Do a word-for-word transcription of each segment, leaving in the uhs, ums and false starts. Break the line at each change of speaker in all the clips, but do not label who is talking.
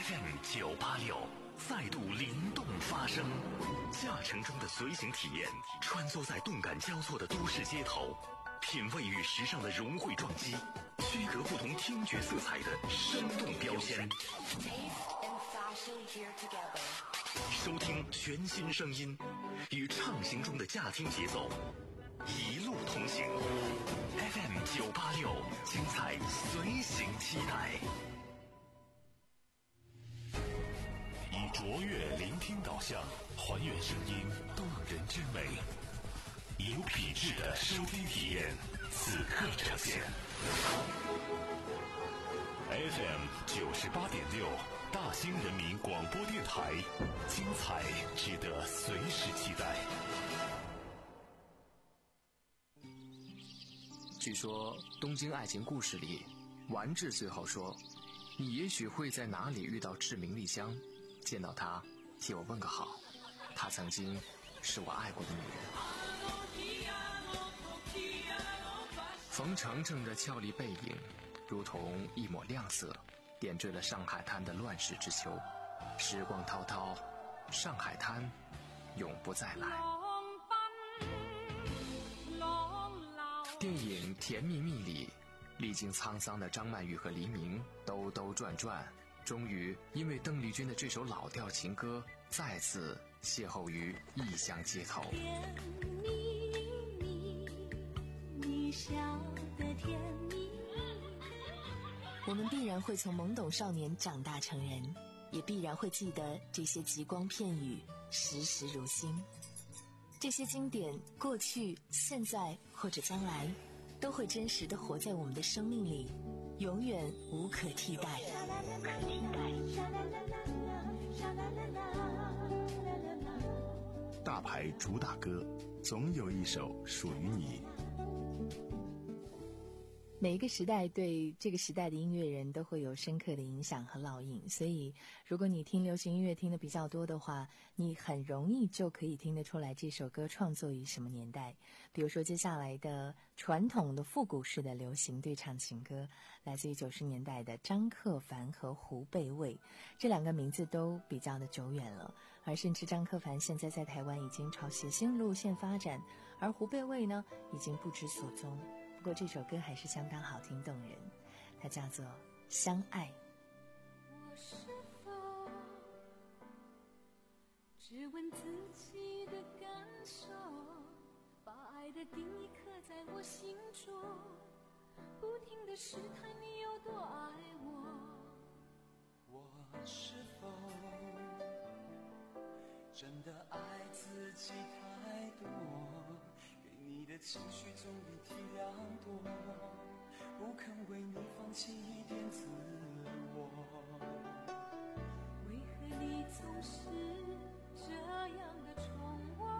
F M 九八六再度灵动发声，驾乘中的随行体验，穿梭在动感交错的都市街头，品味与时尚的融汇撞击，区隔不同听觉色彩的生动标签。收听全新声音，与畅行中的驾听节奏，一路同行。F M 九八六，精彩随行期待。以卓越聆听导向，还原声音动人之美，有品质的收听体验，此刻呈现。F M 九十八点六，大兴人民广播电台，精彩值得随时期待。
据说《东京爱情故事》里，丸治最后说：“你也许会在哪里遇到志明丽香，见到她，替我问个好。她曾经是我爱过的女人。”冯程程的俏丽背影，如同一抹亮色，点缀了上海滩的乱世之秋。时光滔滔，上海滩永不再来。电影《甜蜜蜜》里，历经沧桑的张曼玉和黎明兜兜转转，终于因为邓丽君的这首老调情歌，再次邂逅于异乡街头。
甜蜜蜜，你笑得甜蜜。我们必然会从懵懂少年长大成人，也必然会记得这些极光片语，时时如新。这些经典，过去、现在或者将来，都会真实地活在我们的生命里，永远无可替代。
大牌主打歌，总有一首属于你。
每一个时代对这个时代的音乐人都会有深刻的影响和烙印，所以如果你听流行音乐听的比较多的话，你很容易就可以听得出来这首歌创作于什么年代。比如说接下来的传统的复古式的流行对唱情歌，来自于九十年代的张克帆和胡贝卫，这两个名字都比较的久远了，而甚至张克帆现在在台湾已经朝写信路线发展，而胡贝卫呢已经不知所踪。不过这首歌还是相当好听动人，它叫做《相爱》。
我是否只问自己的感受，把爱的定义刻在我心中，不停地试探你有多爱我。
我是否真的爱自己太多，你的情绪总比体谅多，不肯为你放弃一点自我。
为何你总是这样的宠我？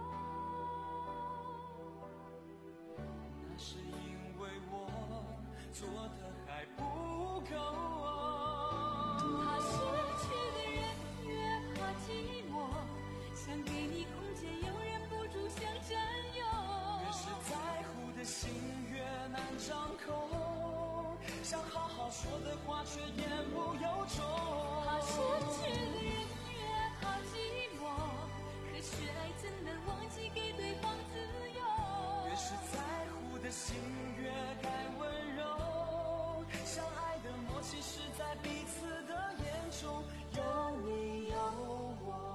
那是因为我做的还不够。
怕失去的人越怕寂寞，想给你空间又忍不住想占有。
在乎的心越难张口，想好好说的话却言不由衷。
怕失去的人越怕寂寞，可是爱怎能忘记给对方自由？
越是在乎的心越该温柔，相爱的默契是在彼此的眼中有你有我。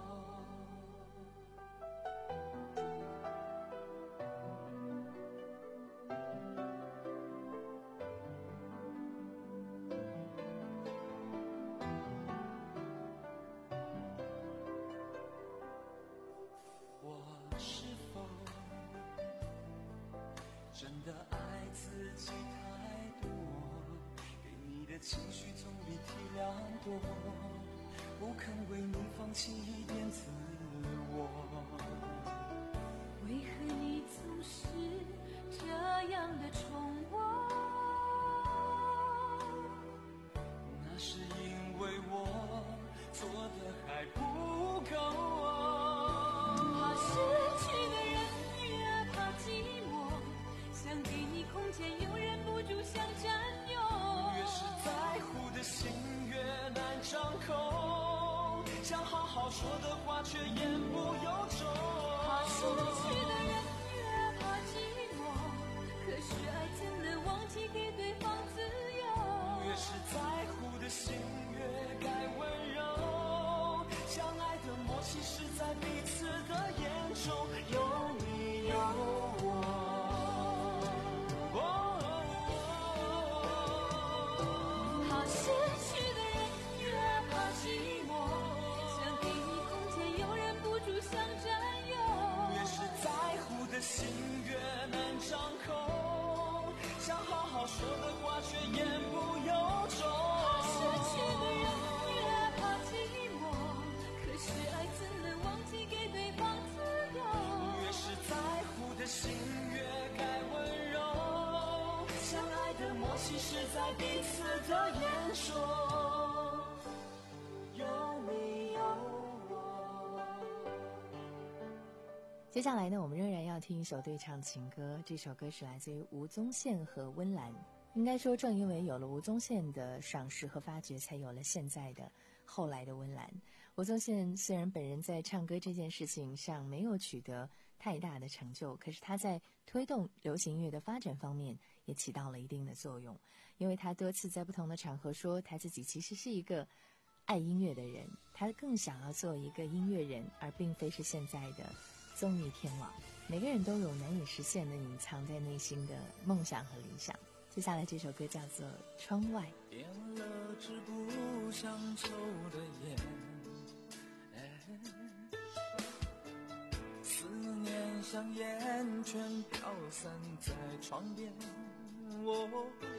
情绪总比体谅多，不肯为你放弃一点自我。
为何你总是这样的宠我？
那是因为我做的还不够啊。
怕失去的人越怕寂寞，想给你空间又忍不住想占有。
越是在乎的心越难张口， 说的话却言不由衷。
怕失去的人越怕寂寞，可是爱怎能忘记给对方自由？
越是在乎的心越该温柔，相爱的默契是在彼此的眼中，有你有我。
怕失去的人越怕寂寞，想给你空间又忍不住想占有。
越是在乎的心越难张口，想好好说的话却言不由衷。
怕失去的人越怕寂寞，可是爱怎能忘记给对方自由？
越是在乎的心越该温柔，相爱的默契是在彼此的眼中，有你有我。
接下来呢，我们仍然要听一首对唱情歌，这首歌是来自于吴宗宪和温岚。应该说，正因为有了吴宗宪的赏识和发掘，才有了现在的后来的温岚。吴宗宪虽然本人在唱歌这件事情上没有取得太大的成就，可是他在推动流行音乐的发展方面也起到了一定的作用，因为他多次在不同的场合说他自己其实是一个爱音乐的人，他更想要做一个音乐人，而并非是现在的综艺天王。每个人都有难以实现的隐藏在内心的梦想和理想。接下来这首歌叫做《窗外》。
点了支不想抽的烟，思念像烟圈飘散在窗边。我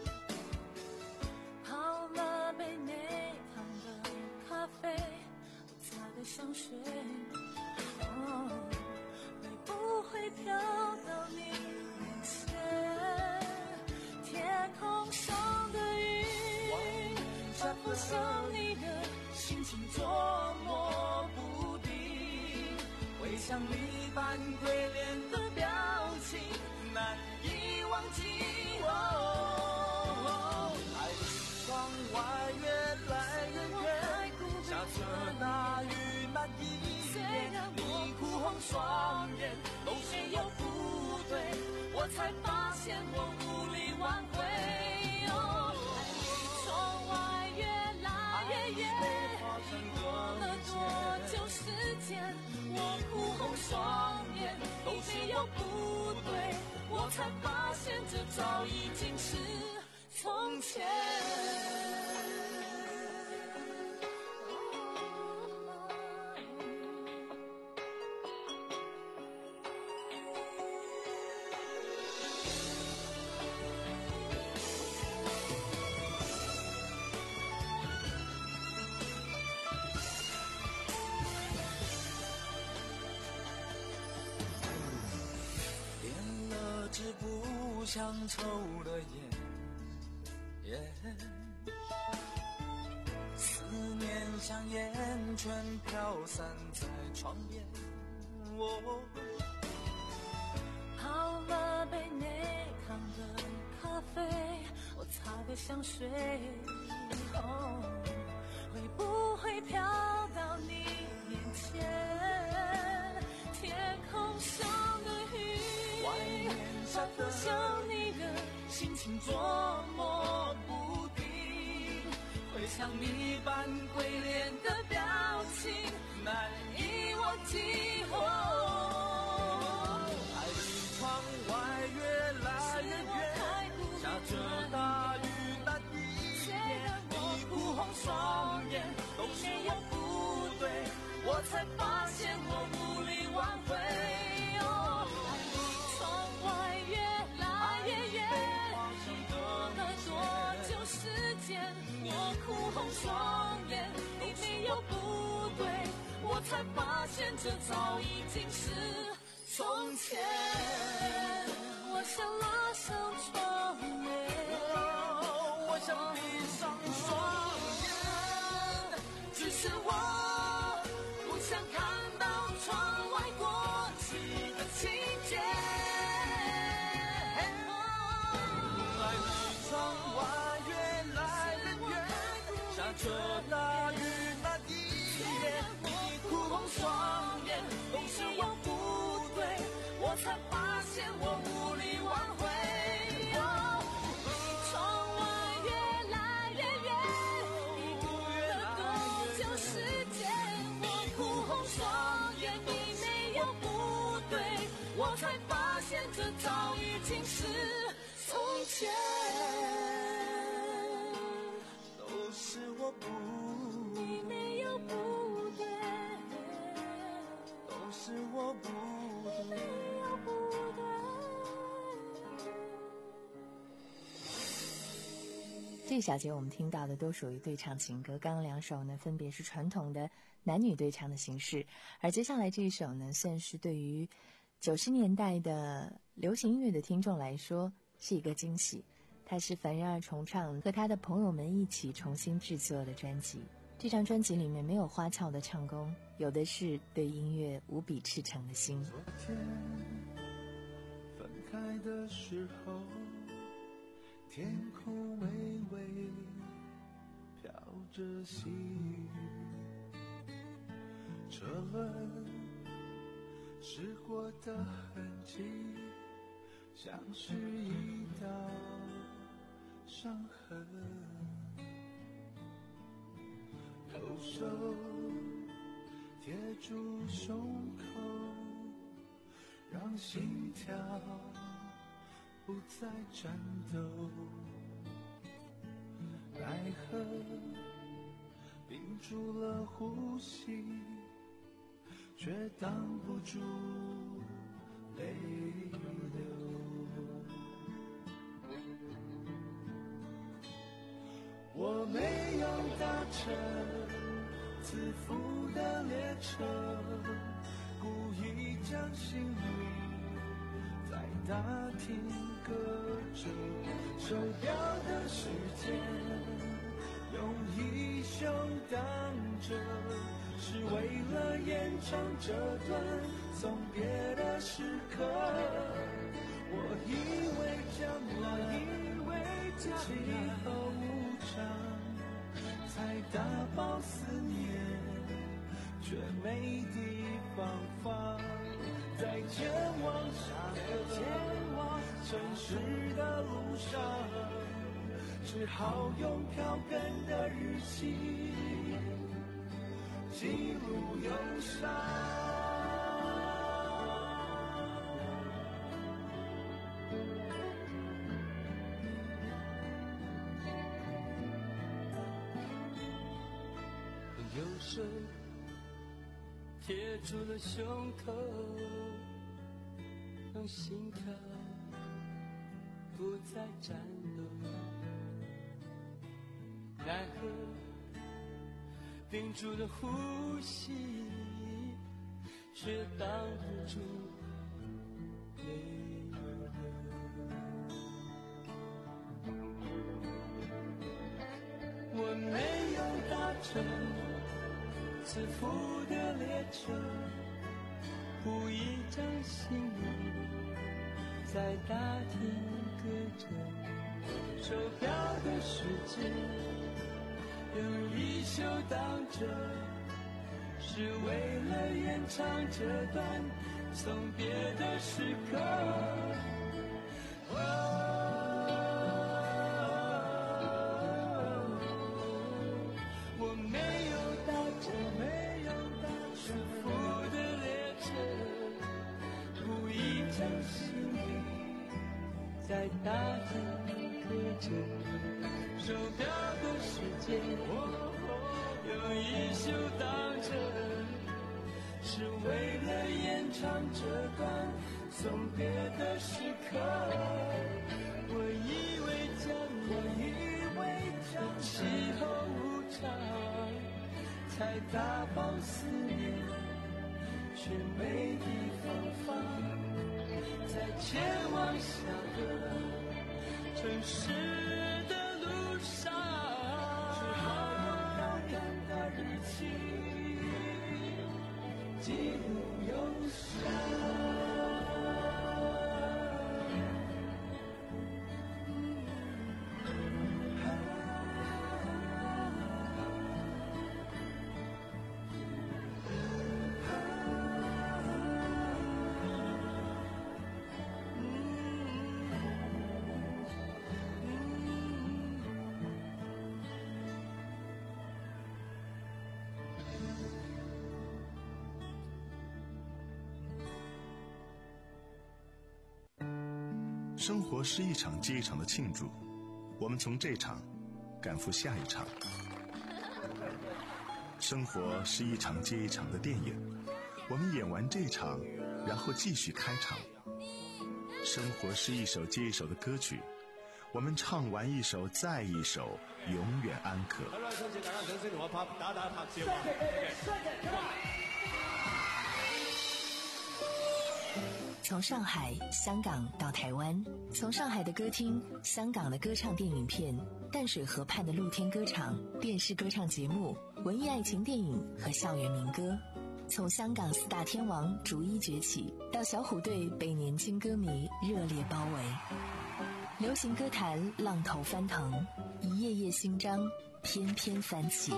泡了杯内糖的咖啡，我擦的香水，哦，会不会飘到你面前？天空上的云，反复想你的心情捉摸不定，
会像你般鬼脸的表情难以忘记。哦，爱的窗外越来越远，下着大雨那一夜，你哭红双眼，都没有不对，我才发现我无力挽回。哦，
爱离窗外越来越远，已过了多久时间？我哭红双眼，都没有不对，我才发现这早已经是从前。
支不想抽的烟， yeah, 思念像烟圈飘散在窗边。我
泡了杯内糖的咖啡，我擦个香水，哦，会不会飘到你面前？天空上的云，反复想你的心情捉摸不定，会像你般鬼脸的表情难以忘记。哦，
爱离窗外越来越远，下着大雨那一夜，你哭红双眼，都是我不对，我才发现我无力挽回。
哦，爱离窗外越来越远，已过了多久时间？我哭红双眼，你没有不对，我才发现这早已经是从前。我想拉上窗帘，
我想闭上双眼，
只是我不想看到窗外过去的情节。
爱离窗外越来越远，下着大雨那一夜，你哭红
双眼，都是我不对，我才发现我无力挽回。哦，窗外越来越远，你哭了多久时间？我哭红双眼，你没有不对，我才发现这早已经是从前。
都是我不对，
你没有不对，
都是我不对，
没有不对。
这小节我们听到的都属于对唱情歌，刚刚两首呢分别是传统的男女对唱的形式，而接下来这一首呢算是对于九十年代的流行音乐的听众来说是一个惊喜。它是凡人二重唱和他的朋友们一起重新制作的专辑。这张专辑里面没有花俏的唱功，有的是对音乐无比赤诚的心。
昨天分开的时候，天空微微飘着细雨，车轮驶过的痕迹，像是一道伤痕，右手贴住胸口，让心跳不再颤抖，奈何屏住了呼吸，却挡不住泪流。我没有搭乘自负的列车，故意将心里在大厅搁着，手表的时间用衣袖挡着，是为了延长这段送别的时刻。我以为将来今后无常，才打包思念，却没地方放，在前往下个城市的路上，只好用票根的日期记录忧伤。右手贴住了胸口，让心跳不再颤抖，奈何屏住了呼吸，却挡不住泪流。我没有搭乘自负的列车，故意将心里在大厅搁着，手表的时间用衣袖挡着，是为了延长这段送别的时刻。在大厅搁着，手表的时间用衣袖挡着，是为了延长这段送别的时刻。我以为将我以为将气候无常，才大方思念，却没地方放，在前往下个城市的路上，只好用漂亮的日期记录忧伤。啊
生活是一场接一场的庆祝，我们从这场赶赴下一场。生活是一场接一场的电影，我们演完这场，然后继续开场。生活是一首接一首的歌曲，我们唱完一首再一首，永远安可。
从上海、香港到台湾，从上海的歌厅、香港的歌唱电影片、淡水河畔的露天歌场、电视歌唱节目、文艺爱情电影和校园民歌，从香港四大天王逐一崛起，到小虎队被年轻歌迷热烈包围。流行歌坛浪头翻腾，一页页新章翩翩翻起。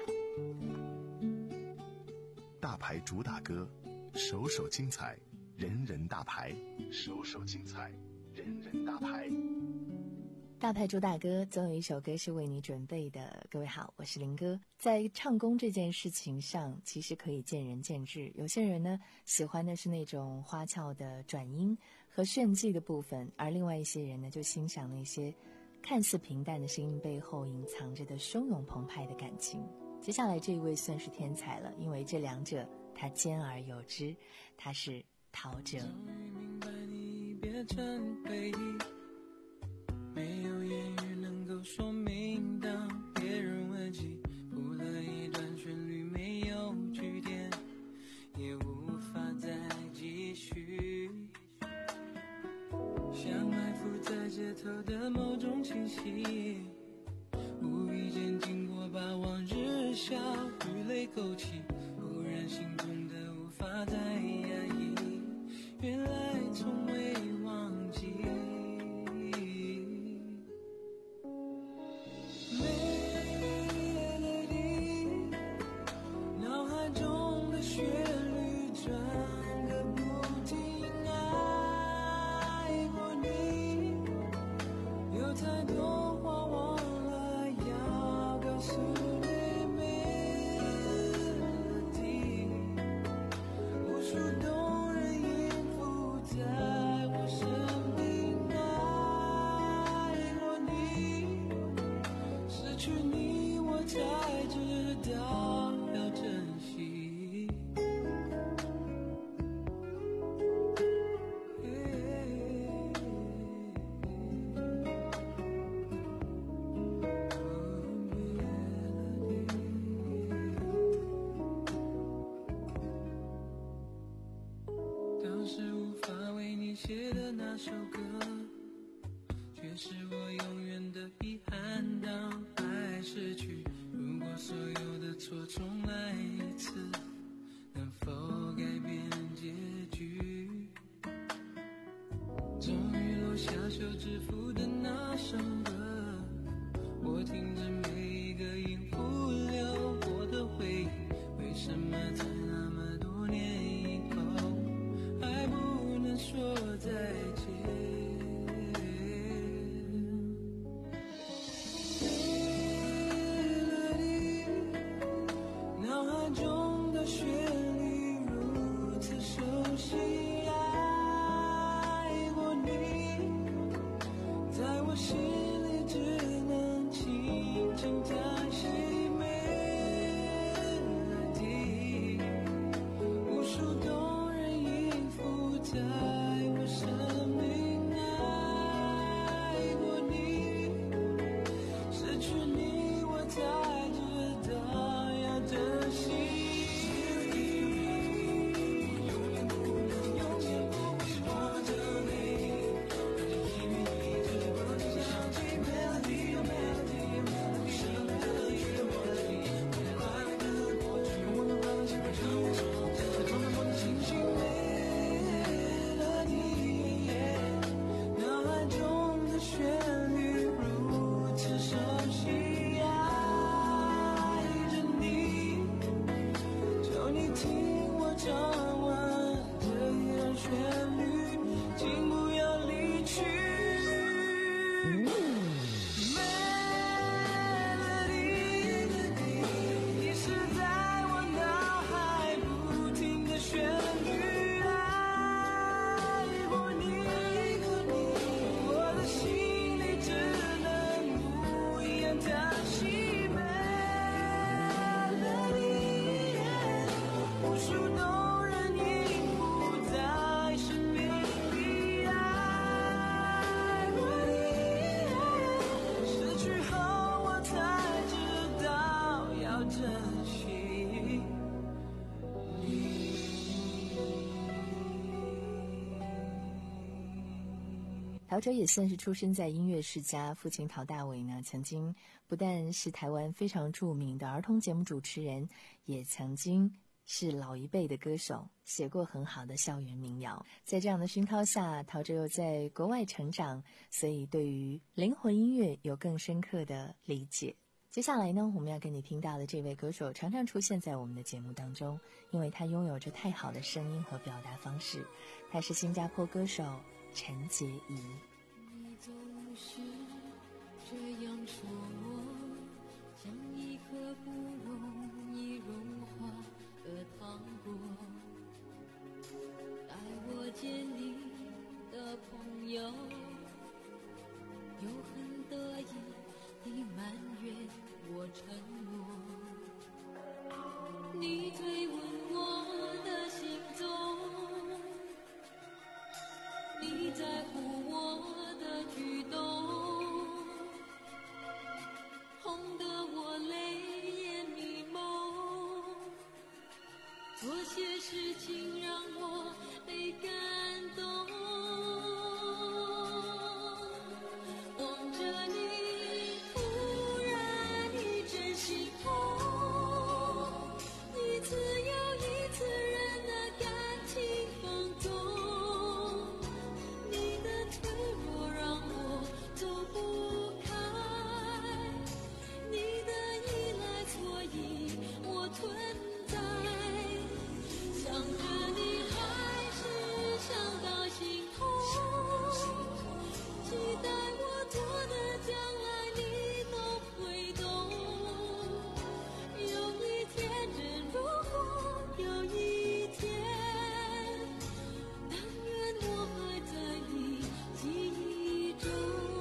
大牌主打歌，首首精彩，人人大牌，首首精彩，人人大牌。
大牌主打歌，总有一首歌是为你准备的。各位好，我是林哥。在唱功这件事情上，其实可以见仁见智。有些人呢，喜欢的是那种花俏的转音和炫技的部分，而另外一些人呢，就欣赏那些看似平淡的声音背后隐藏着的汹涌澎湃的感情。接下来这一位算是天才了，因为这两者他兼而有之，他是陶喆。
终于明白你变成回忆，没有言语能够说明，当别人问起，谱了一段旋律没有句点，也无法再继续，像埋伏在街头的某种气息，无意间经过把往日笑与泪勾起，忽然心中的无法再压抑，原来从未忘记。Melody， 脑海中的旋律转个不停，爱过你，有太多话忘了要告诉你。Melody， 无数动人音符在我生命，爱过你，失去你我才知道要珍惜。当时无法为你写的那首歌，却是我永远的遗憾。当爱逝去，如果所有的错重来一次，能否改变结局？终于落下手指符的那首歌，我听着每一个音符流过的回忆，为什么在那么多年以后还不能说再见？Melody， 脑海中的旋律如此熟悉，爱过你，在我心里
陶喆也算是出生在音乐世家，父亲陶大伟呢，曾经不但是台湾非常著名的儿童节目主持人，也曾经是老一辈的歌手，写过很好的校园民谣。在这样的熏陶下，陶喆又在国外成长，所以对于灵魂音乐有更深刻的理解。接下来呢，我们要跟你听到的这位歌手常常出现在我们的节目当中，因为他拥有着太好的声音和表达方式。他是新加坡歌手陈洁仪。
你总是这样说我，像一颗不容易融化的糖果，待我见你的朋友又很得意地埋怨我承诺，你追问我的行踪，你在乎我的举动，哄得我泪眼迷蒙，做些事情让我被感动，望着你突然一阵心痛，一次又一次人的感情放纵，你的脆弱让我走不开，你的依赖所以我存在，想着你还是想到心痛，期待我做的将来你都会懂，有一天真如果有一天，但愿我还在你记忆中。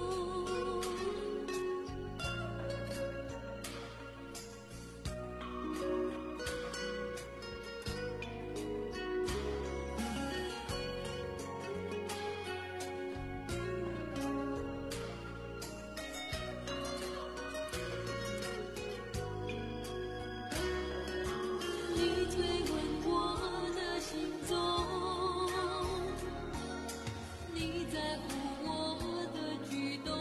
你追问我的行踪，你在乎我的举动，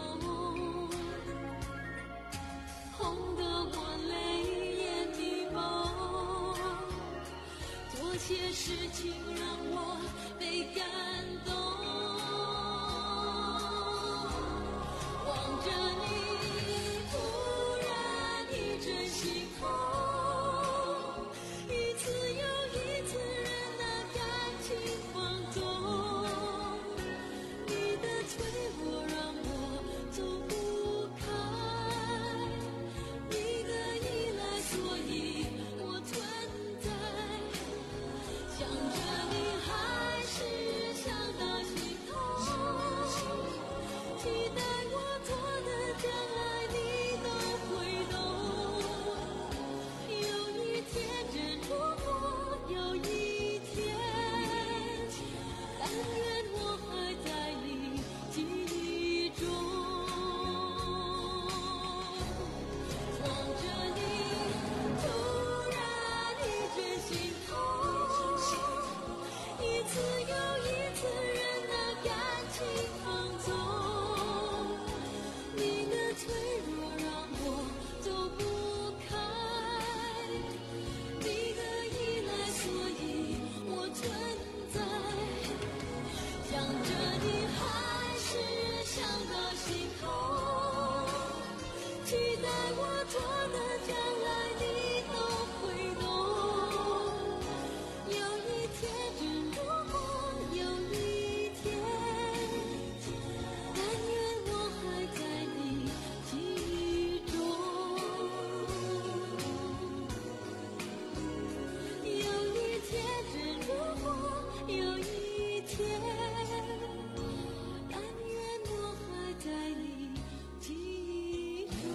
哄得我泪眼迷蒙，做些事情让我被感动，望着你突然一阵心痛，一次又一次人的感情放纵，你的脆弱让我走不开，你的依赖所以我存在，想着你还是想到心痛，期待我做的将来你都会懂，有一天真如果有一天，但愿我还在你记忆中，望着你突然一阵心痛，一次又一次人的感情放纵，你的脆弱让我走不开，你的依赖所以我存在，想着你还是想到心痛，期待我做的将来你都会懂，有一天真如果有一天，但愿我还在你记忆中，有一天真如果有一天，但愿我还在你记忆中。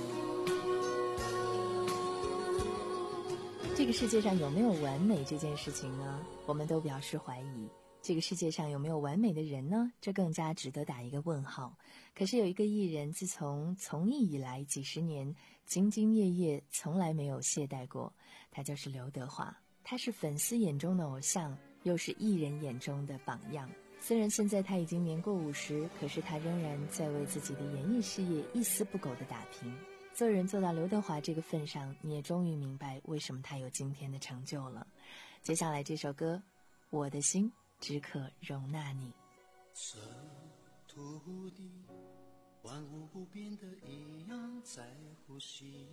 这个世界上有没有完美这件事情呢？我们都表示怀疑。这个世界上有没有完美的人呢？这更加值得打一个问号。可是有一个艺人，自从从艺以来几十年，兢兢业业，从来没有懈怠过。他就是刘德华，他是粉丝眼中的偶像，又是艺人眼中的榜样。 虽然现在他已经年过五十，可是他仍然在为自己的演艺事业一丝不苟地打拼。做人做到刘德华这个份上，你也终于明白为什么他有今天的成就了。接下来这首歌，我的心只可容纳你。
这土地万物不变的一样在呼吸，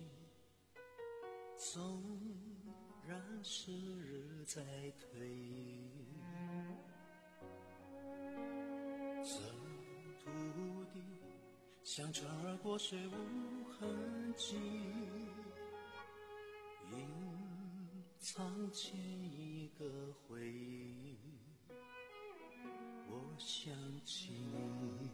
纵然时日在推移，这土地像船儿过水无痕迹，隐藏前一个回忆，我想起你。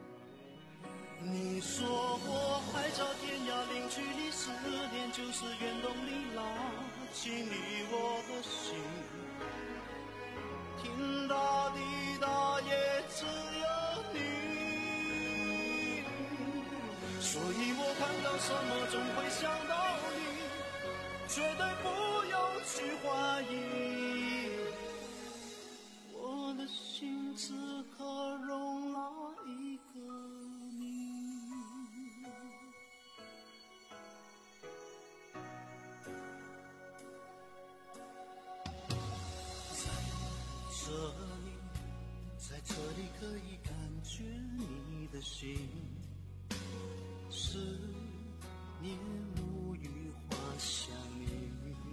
你说过海角天涯零距离，思念就是远东里拉近你我的心，天大地大也只有你，所以我看到什么总会想到你，绝对不用去怀疑，我的心只可容纳一个你。在这里，在这里可以感觉你的心，思念沐浴花香里，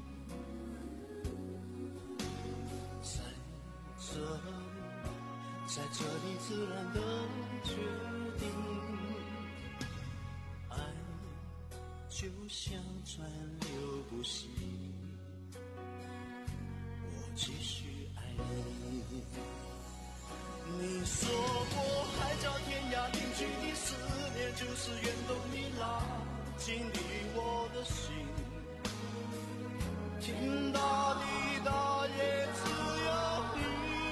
在这里，在这里自然的决定，爱就像川流不息，我继续爱你。你说过海角天涯零距离，思念就是远东你拉近你我的心，天大地大也只有你，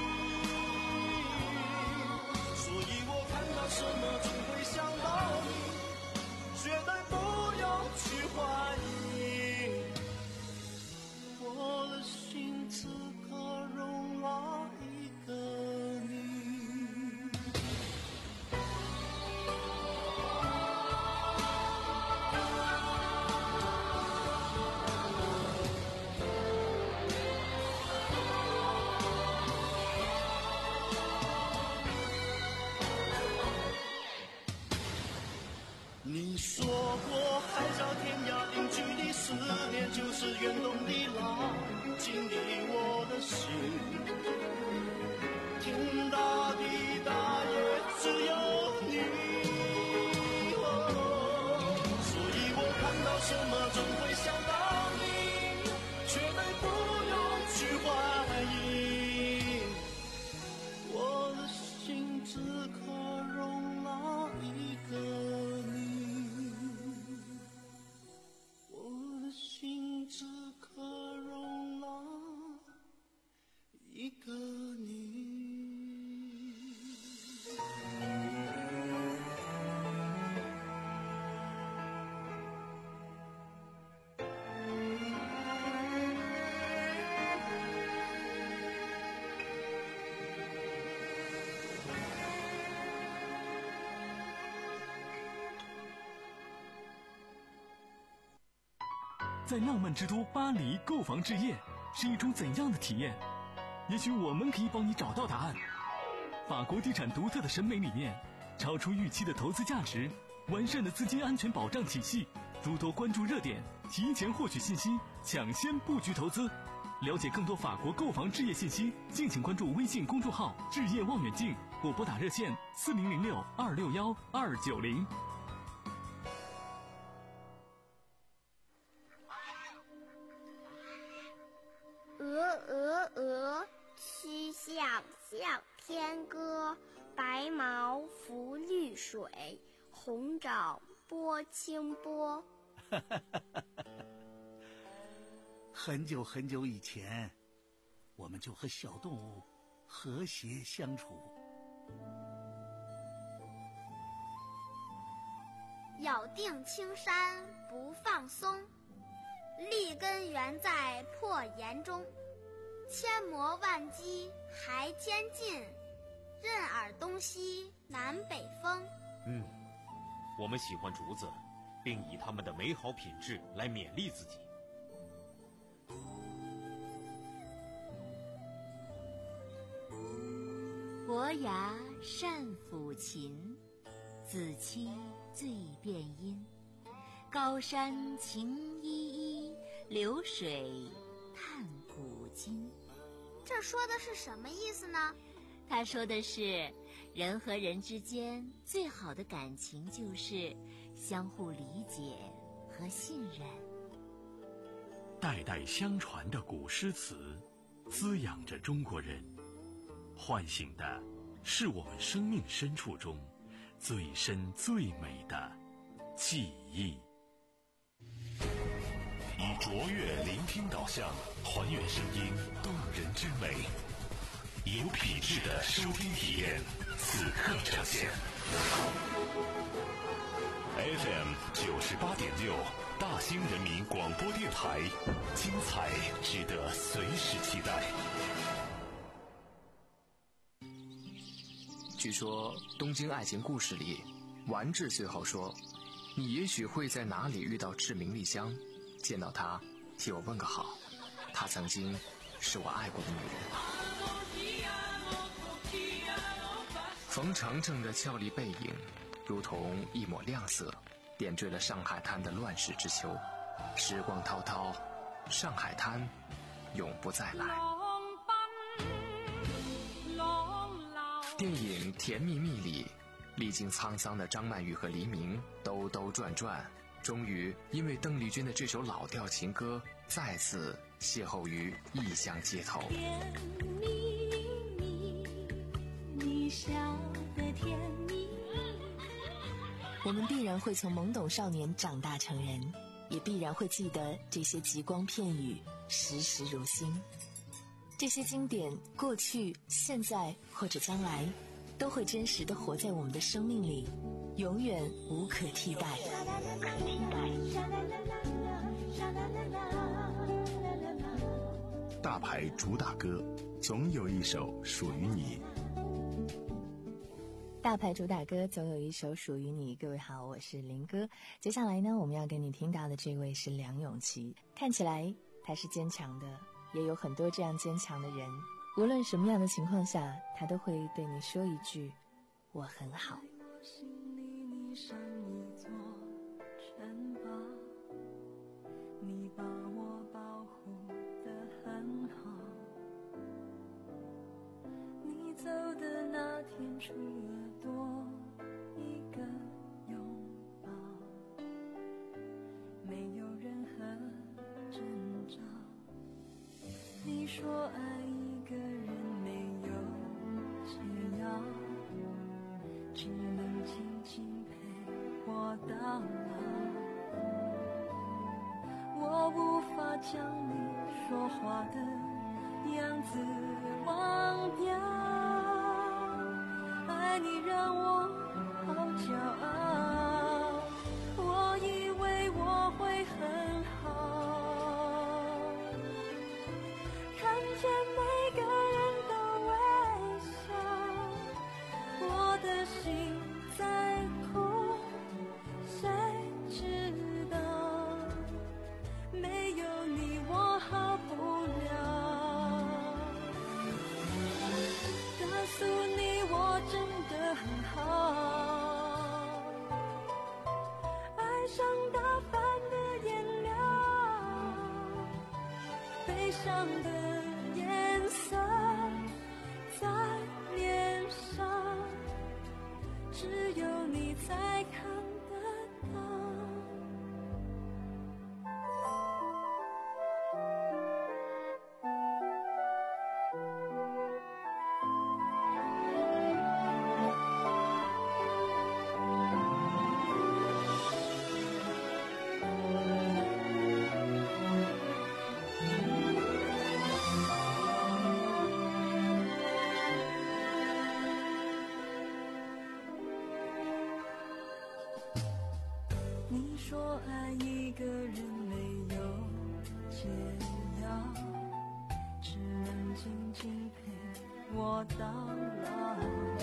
所以我看到什么总会想到你，绝对不用去怀疑，我的心只可容纳一个你。你说过海角天涯零距离，思念就是远东的拉近你我的心，天大地大也只有你，哦，所以我看到什么总会想到你，绝对不用去怀疑，我的心只可容纳一个你，我的心只可容纳一个你。
在浪漫之都巴黎购房置业是一种怎样的体验？也许我们可以帮你找到答案。法国地产独特的审美理念，超出预期的投资价值，完善的资金安全保障体系，诸多关注热点，提前获取信息，抢先布局投资。了解更多法国购房置业信息，敬请关注微信公众号置业望远镜，或拨打热线四零零六二六幺二九零。
鹅鹅鹅，曲项向天歌，白毛浮绿水，红掌拨清波。
很久很久以前，我们就和小动物和谐相处。
咬定青山不放松，立根原在破岩中，千磨万击还坚劲， 任尔东西南北风。
嗯，我们喜欢竹子，并以它们的美好品质来勉励自己。
伯牙善抚琴，子期最辨音。高山晴依依，流水叹古今。
这说的是什么意思呢？
他说的是，人和人之间最好的感情就是相互理解和信任。
代代相传的古诗词，滋养着中国人，唤醒的是我们生命深处中最深最美的记忆。以卓越聆听导向，还原声音动人之美，有品质的收听体验，此刻呈现。F M 九十八点六，大兴人民广播电台，精彩值得随时期待。
据说《东京爱情故事》里，丸治最后说：“你也许会在哪里遇到志明丽香，见到她，替我问个好。她曾经是我爱过的女人。”冯程程的俏丽背影，如同一抹亮色，点缀了上海滩的乱世之秋。时光滔滔，上海滩永不再来。电影《甜蜜蜜》里，历经沧桑的张曼玉和黎明兜兜转转，终于因为邓丽君的这首老调情歌，再次邂逅于异乡街头。
甜蜜蜜，你笑得甜蜜。
我们必然会从懵懂少年长大成人，也必然会记得这些极光片语，时时如新。这些经典，过去、现在或者将来，都会真实地活在我们的生命里，永远无可替代。
大牌主打歌，总有一首属于你。
大牌主打歌总有一首属于你。各位好，我是林哥。接下来呢，我们要给你听到的这位是梁咏琪。看起来他是坚强的，也有很多这样坚强的人，无论什么样的情况下，他都会对你说一句我很好。
心里你像一座城堡，你把我保护得很好。你走的那天，除了多一个拥抱，没有任何征兆。你说爱一个人没有解药，只能静静陪我到老。我无法将你说话的样子忘掉，爱你让我好骄傲，我以为我会很好，看见每个人都微笑，我的心在哭，谁知道没有你我好不了，告诉你我真的很好，爱上打翻的颜料，悲伤的颜色在脸上，只有你才看得到。你说爱一个人没有解药，只能静静陪我到老。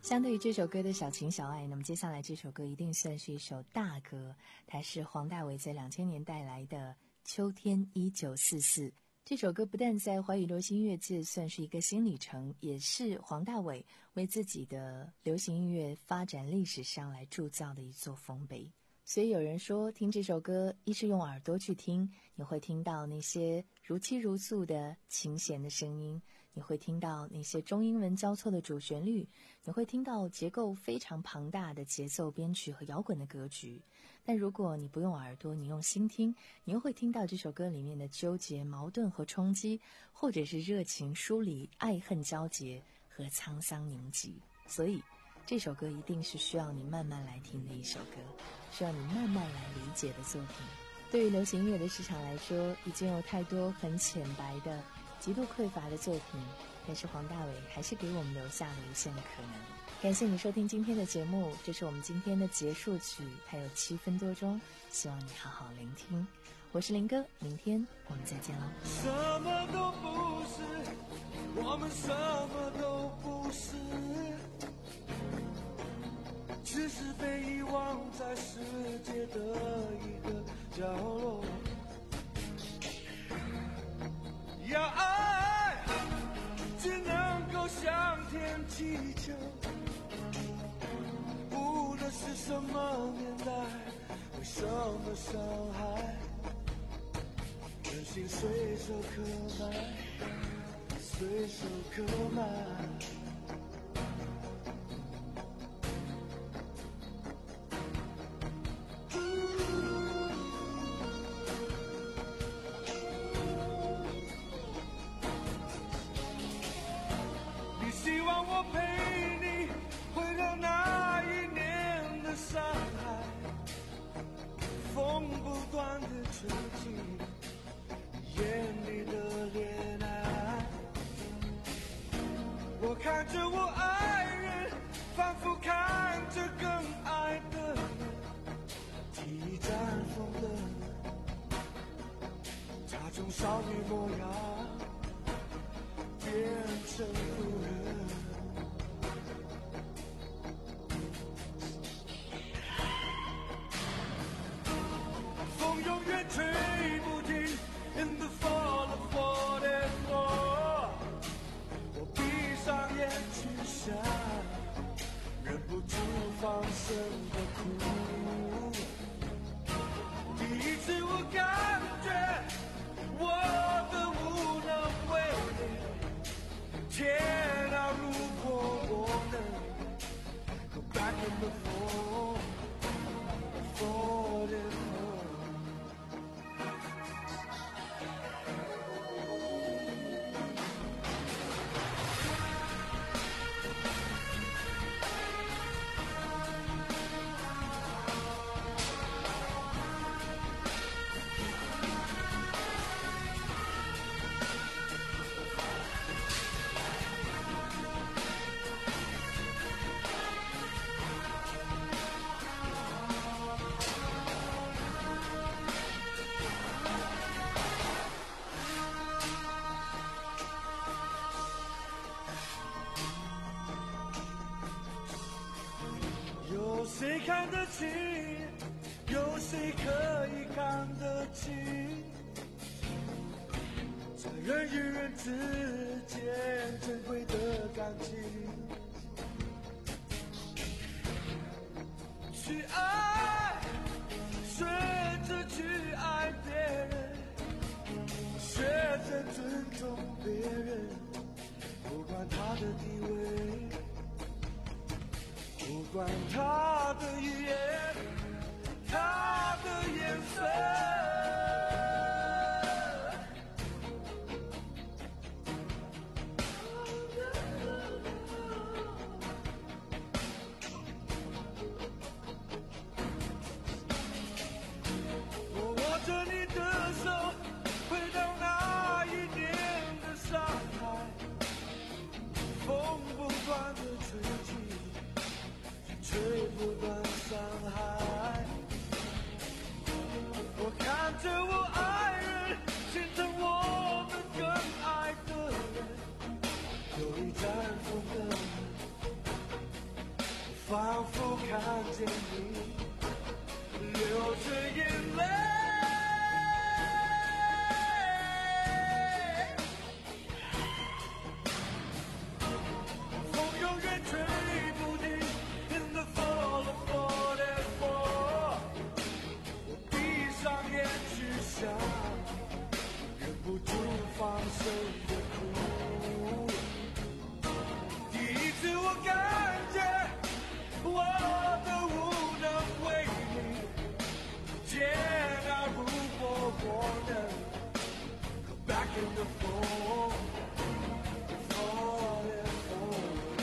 相对于这首歌的小情小爱，那么接下来这首歌一定算是一首大歌，它是黄大炜在两千年带来的《秋天一九四四》。这首歌不但在华语流行音乐界算是一个新里程，也是黄大炜为自己的流行音乐发展历史上来铸造的一座丰碑。所以有人说，听这首歌一是用耳朵去听，你会听到那些如泣如诉的琴弦的声音，你会听到那些中英文交错的主旋律，你会听到结构非常庞大的节奏编曲和摇滚的格局。但如果你不用耳朵，你用心听，你又会听到这首歌里面的纠结、矛盾和冲击，或者是热情疏离、爱恨交结和沧桑凝集。所以这首歌一定是需要你慢慢来听的一首歌，需要你慢慢来理解的作品。对于流行音乐的市场来说，已经有太多很浅白的、极度匮乏的作品，但是黄大炜还是给我们留下了无限的可能。感谢你收听今天的节目，这是我们今天的结束曲，还有七分多钟，希望你好好聆听。我是林哥，明天我们再见喽。
什么都不是，我们什么都不是，只是被遗忘在世界的一个角落。要爱只能够向天祈求，无论是什么年代，为什么伤害，人心随手可买，随手可买。希望我陪你回到那一年的上海，风不断的吹起眼里的恋爱。我看着我爱人，仿佛看着更爱的人，提绽放的她从少女模样变成妇人。风永远吹不停 In the fall of forty-four， 我闭上眼去想，忍不住放声的哭。第一次我感觉我的无能为力，天啊，如果我能 Go back in the fall forty-four。有谁看得清？有谁可以看得清？在人与人之间珍贵的感情，去爱，学着去爱别人，学着尊重别人，不管他的地位，不管他的语言，他的颜色。 跟着风，风也风，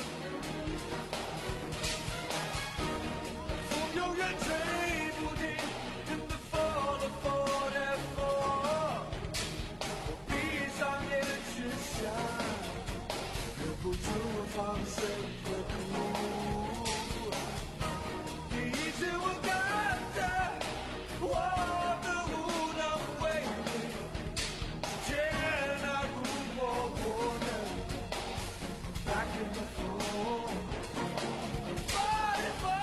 风永远吹不停，跟着风的风也风。我闭上眼去想，忍不住放声的哭。第一次我看着我的无能为力，天哪，如果我能 back in the floor， back in my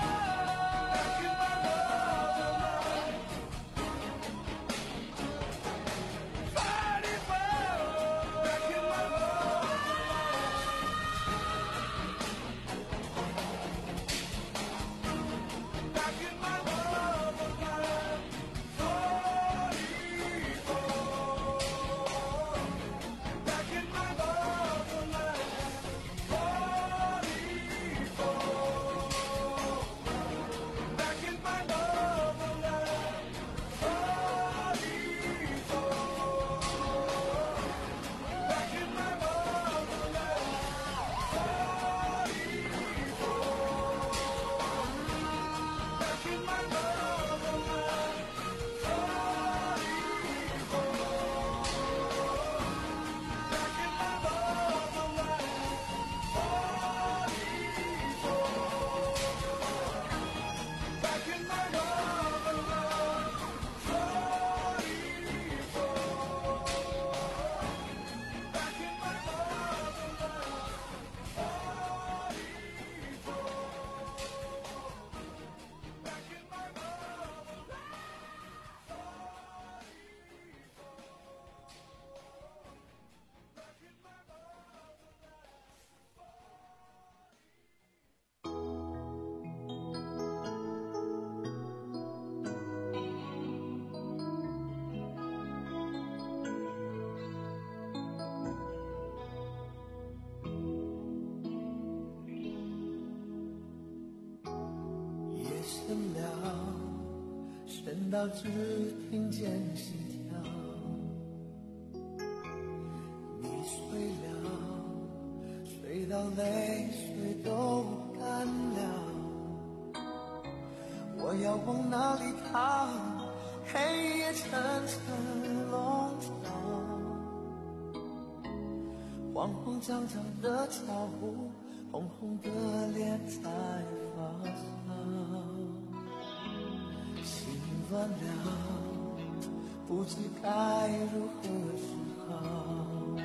motherland， back in my motherland， back in my motherland， 风里风 back in my motherland， 风里风 back in my motherland， 风里风 back in my motherland， 风里风 back in my motherland， 风里风 back in my motherland， 风里风 back in my motherland， 风里风 back in my motherland。夜深了，深到只听见心跳。你睡了，睡到泪水都干了。我要往哪里逃？黑夜层层笼罩，慌慌张张的脚步，红红的脸在发烧。心乱了，不知该如何是好。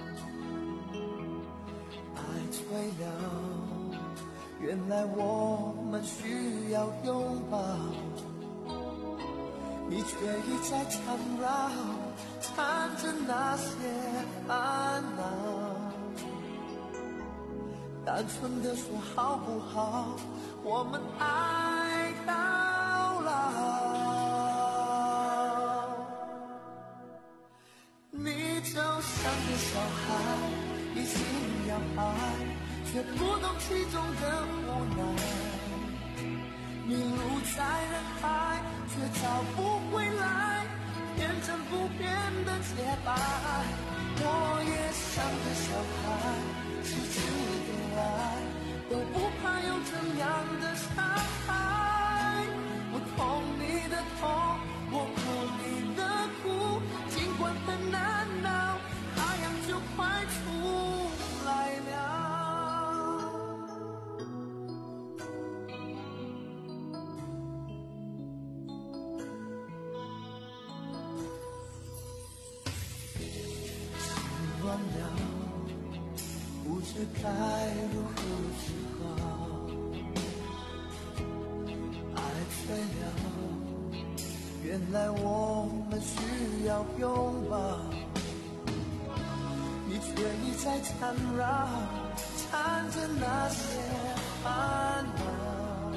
爱醉了，原来我们需要拥抱，你却一再缠绕，缠着那些烦恼。单纯的说好不好，我们爱到老。你就像个小孩，一心要爱，却不懂其中的无奈。迷路在人海，却找不回来，变成不变的洁白。我也像个小孩，痴痴的爱，都不怕有怎样的伤害。我痛你的痛，我哭你的哭，尽管很难熬，太阳就快出来了。心乱了，不知该如何是好。爱醉了，原来我们需要拥抱，你却一再缠绕，缠着那些烦恼。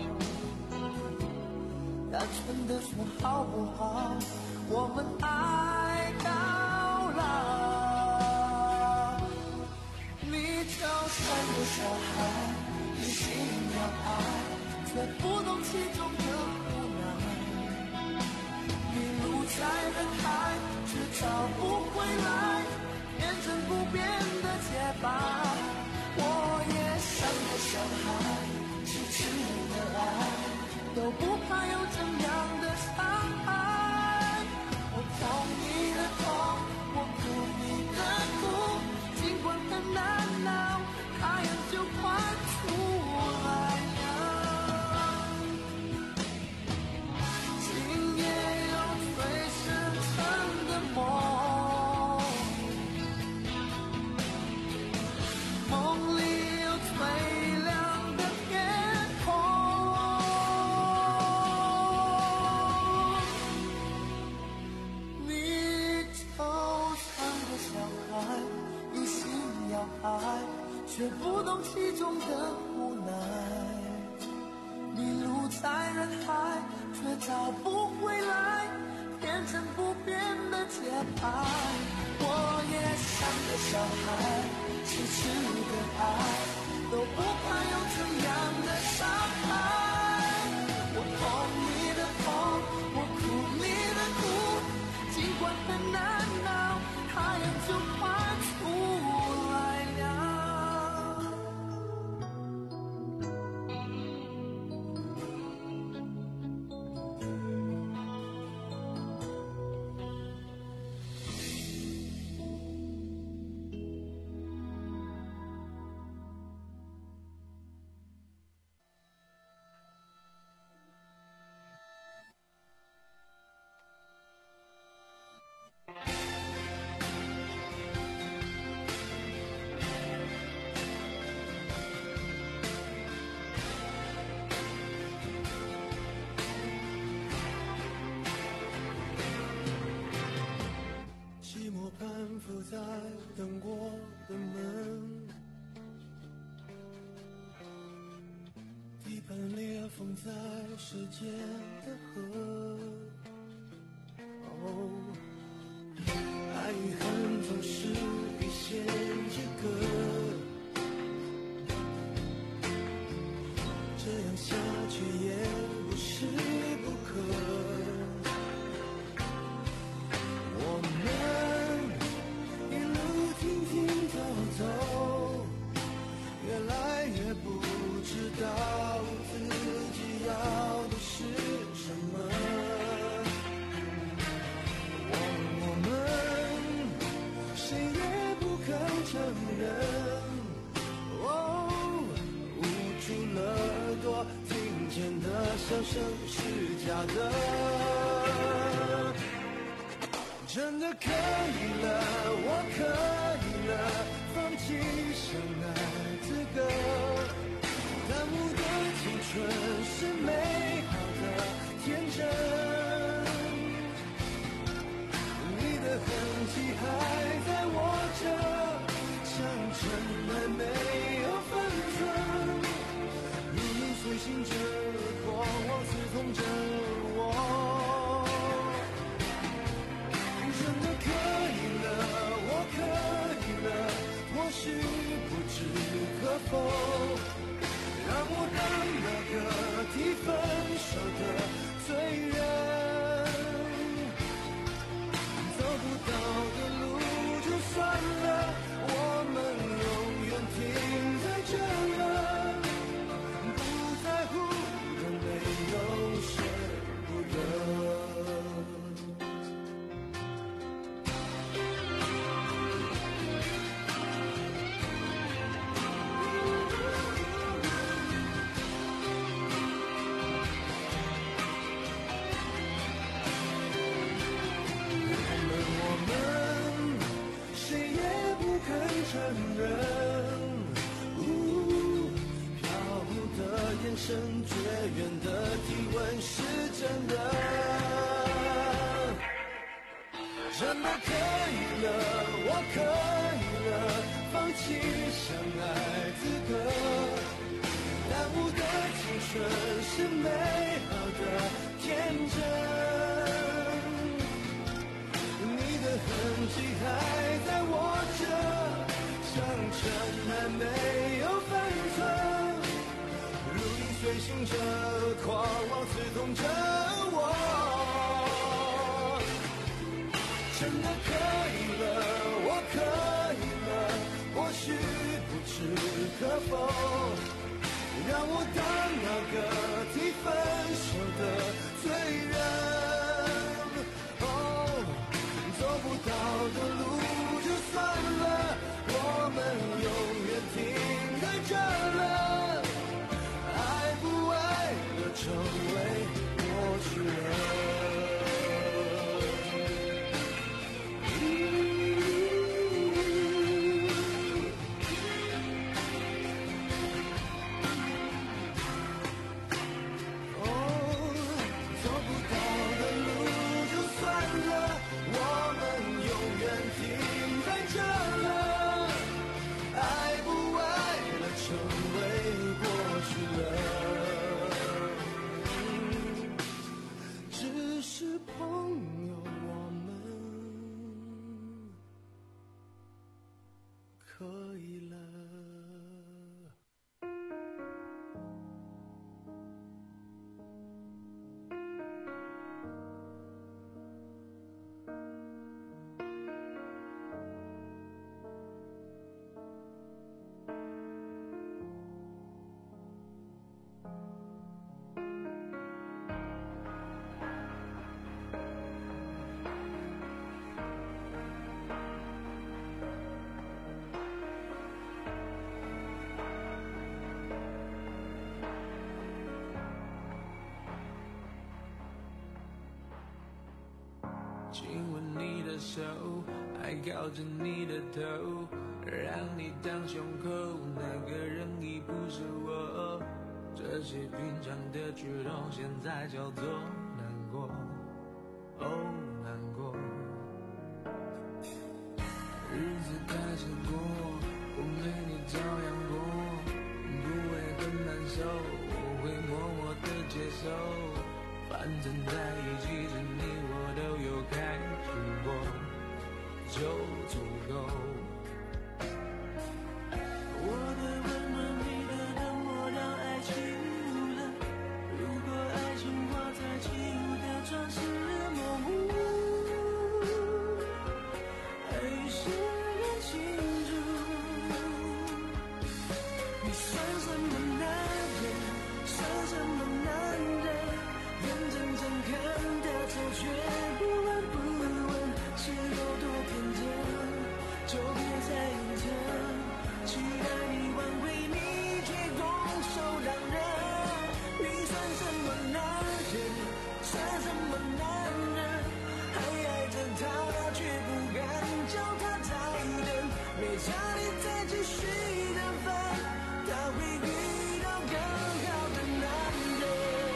单纯的说好不好，我们爱到老。你就像个小孩，一心要爱，却不懂其中的无奈。迷路在人海，却找不回来，变成不变的洁白。我也像个小孩，痴痴的爱，都不怕有怎样的伤害。我痛你的痛，我哭你的哭，尽管很难熬，太阳就快出来了。今夜有最深沉的梦，梦里有最亮的天空。你就像个小孩，一心要爱，却不懂其中的无奈。迷路在人海，却找不回来，变成不变的节拍。我也像个小孩，痴痴的爱，都不怕有怎样的伤害。我痛你的痛，我哭你的哭，尽管很难熬，太阳就快出来了。在等过的门，地板裂缝在时间的河。哦，爱与恨总是一线之隔，这样下去也不是不可。走，越来越不知道自己要的是什么。我我们谁也不肯承认，哦，捂住了耳朵，听见的笑声是假的。真的可以了，我可以了，放弃相爱资格，耽误的青春是美好的天真，你的痕迹还在握着，像尘埃没有分寸，如影随形着，过往刺痛着我。真的可以了，我可以了，或许不知可否，让我当那个提分手的罪人。走不到的路就算了，我们永远停在这了，不在乎的没有舍不得。承认，呜，飘忽的眼神，绝缘的体温是真的，真的可以了，我可以了，放弃相爱资格，耽误的青春是美好的天真，你的痕迹还在握着。像尘埃没有分寸，如影随形着，狂妄刺痛着我。真的可以了，我可
手，还靠着你的头，让你当胸口，那个人已不是我。这些平常的举动，现在叫做难过，哦，难过。日子开始过，我没你照样过，不会很难受，我会默默的接受，反正在一起时你我都有开心过，就足够。我的温暖，你的冷漠，让爱起雾了。如果爱情画在起雾的窗是模糊，还是很清楚。你算什么男人？算什么男人？眼睁睁看他走，却不闻不问，是有多天真？就别再硬撑，期待你挽回，你却动手让人。你算什么男人？算什么男人？还爱着他，却不敢叫他再等。没差你再继续的烦，他会遇到更好的男人。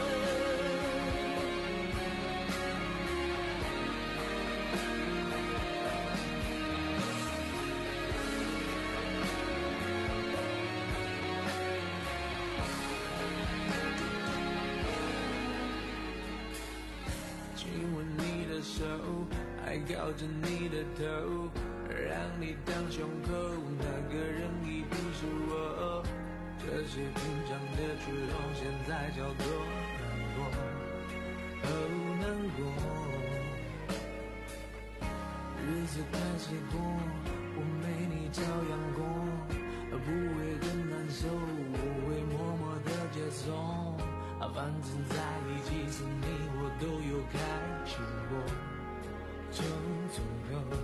亲吻你的手，还靠着你的头，让你当胸口，那个人已不是我。这些平常的举动，现在叫做难过，哦，难过。日子开始过，我没你照样过，不会更难受，我会默默的接受，反正在一起时你我都有开心过，就足够。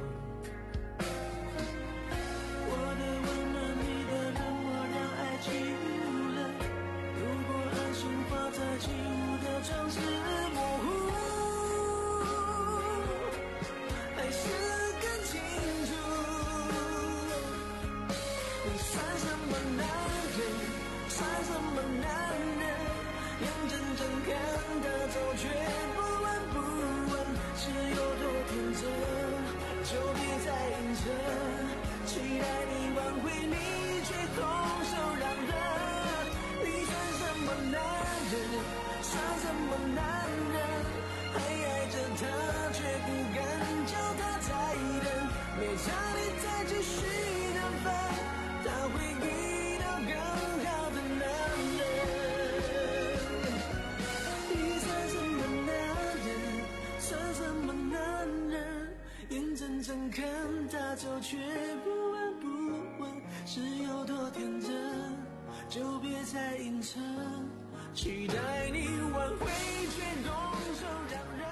我的温暖，你的冷漠，让爱起雾了。如果爱情画在起雾的窗是模糊，还是更清楚。你算什么男人？算什么男人？眼睁睁看他走，却不闻不问，是有多天真？就别再硬撑，期待你挽回，你却动手让人。你算什么男人？算什么男人？还爱着他，却不敢叫他再等。没差你再继续的烦，他会遇到更好的男人。你算什么男人？算什么男人？眼睁睁看他走，却不闻不问，是有多天真？就别再硬撑，期待你挽回，却动手让人。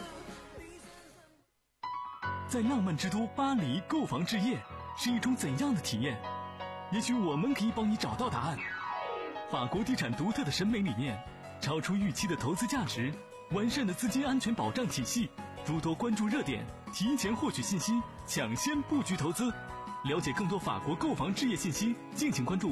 在浪漫之都巴黎购房置业是一种怎样的体验？也许我们可以帮你找到答案。法国地产独特的审美理念，超出预期的投资价值，完善的资金安全保障体系，诸多关注热点，提前获取信息，抢先布局投资。了解更多法国购房置业信息，敬请关注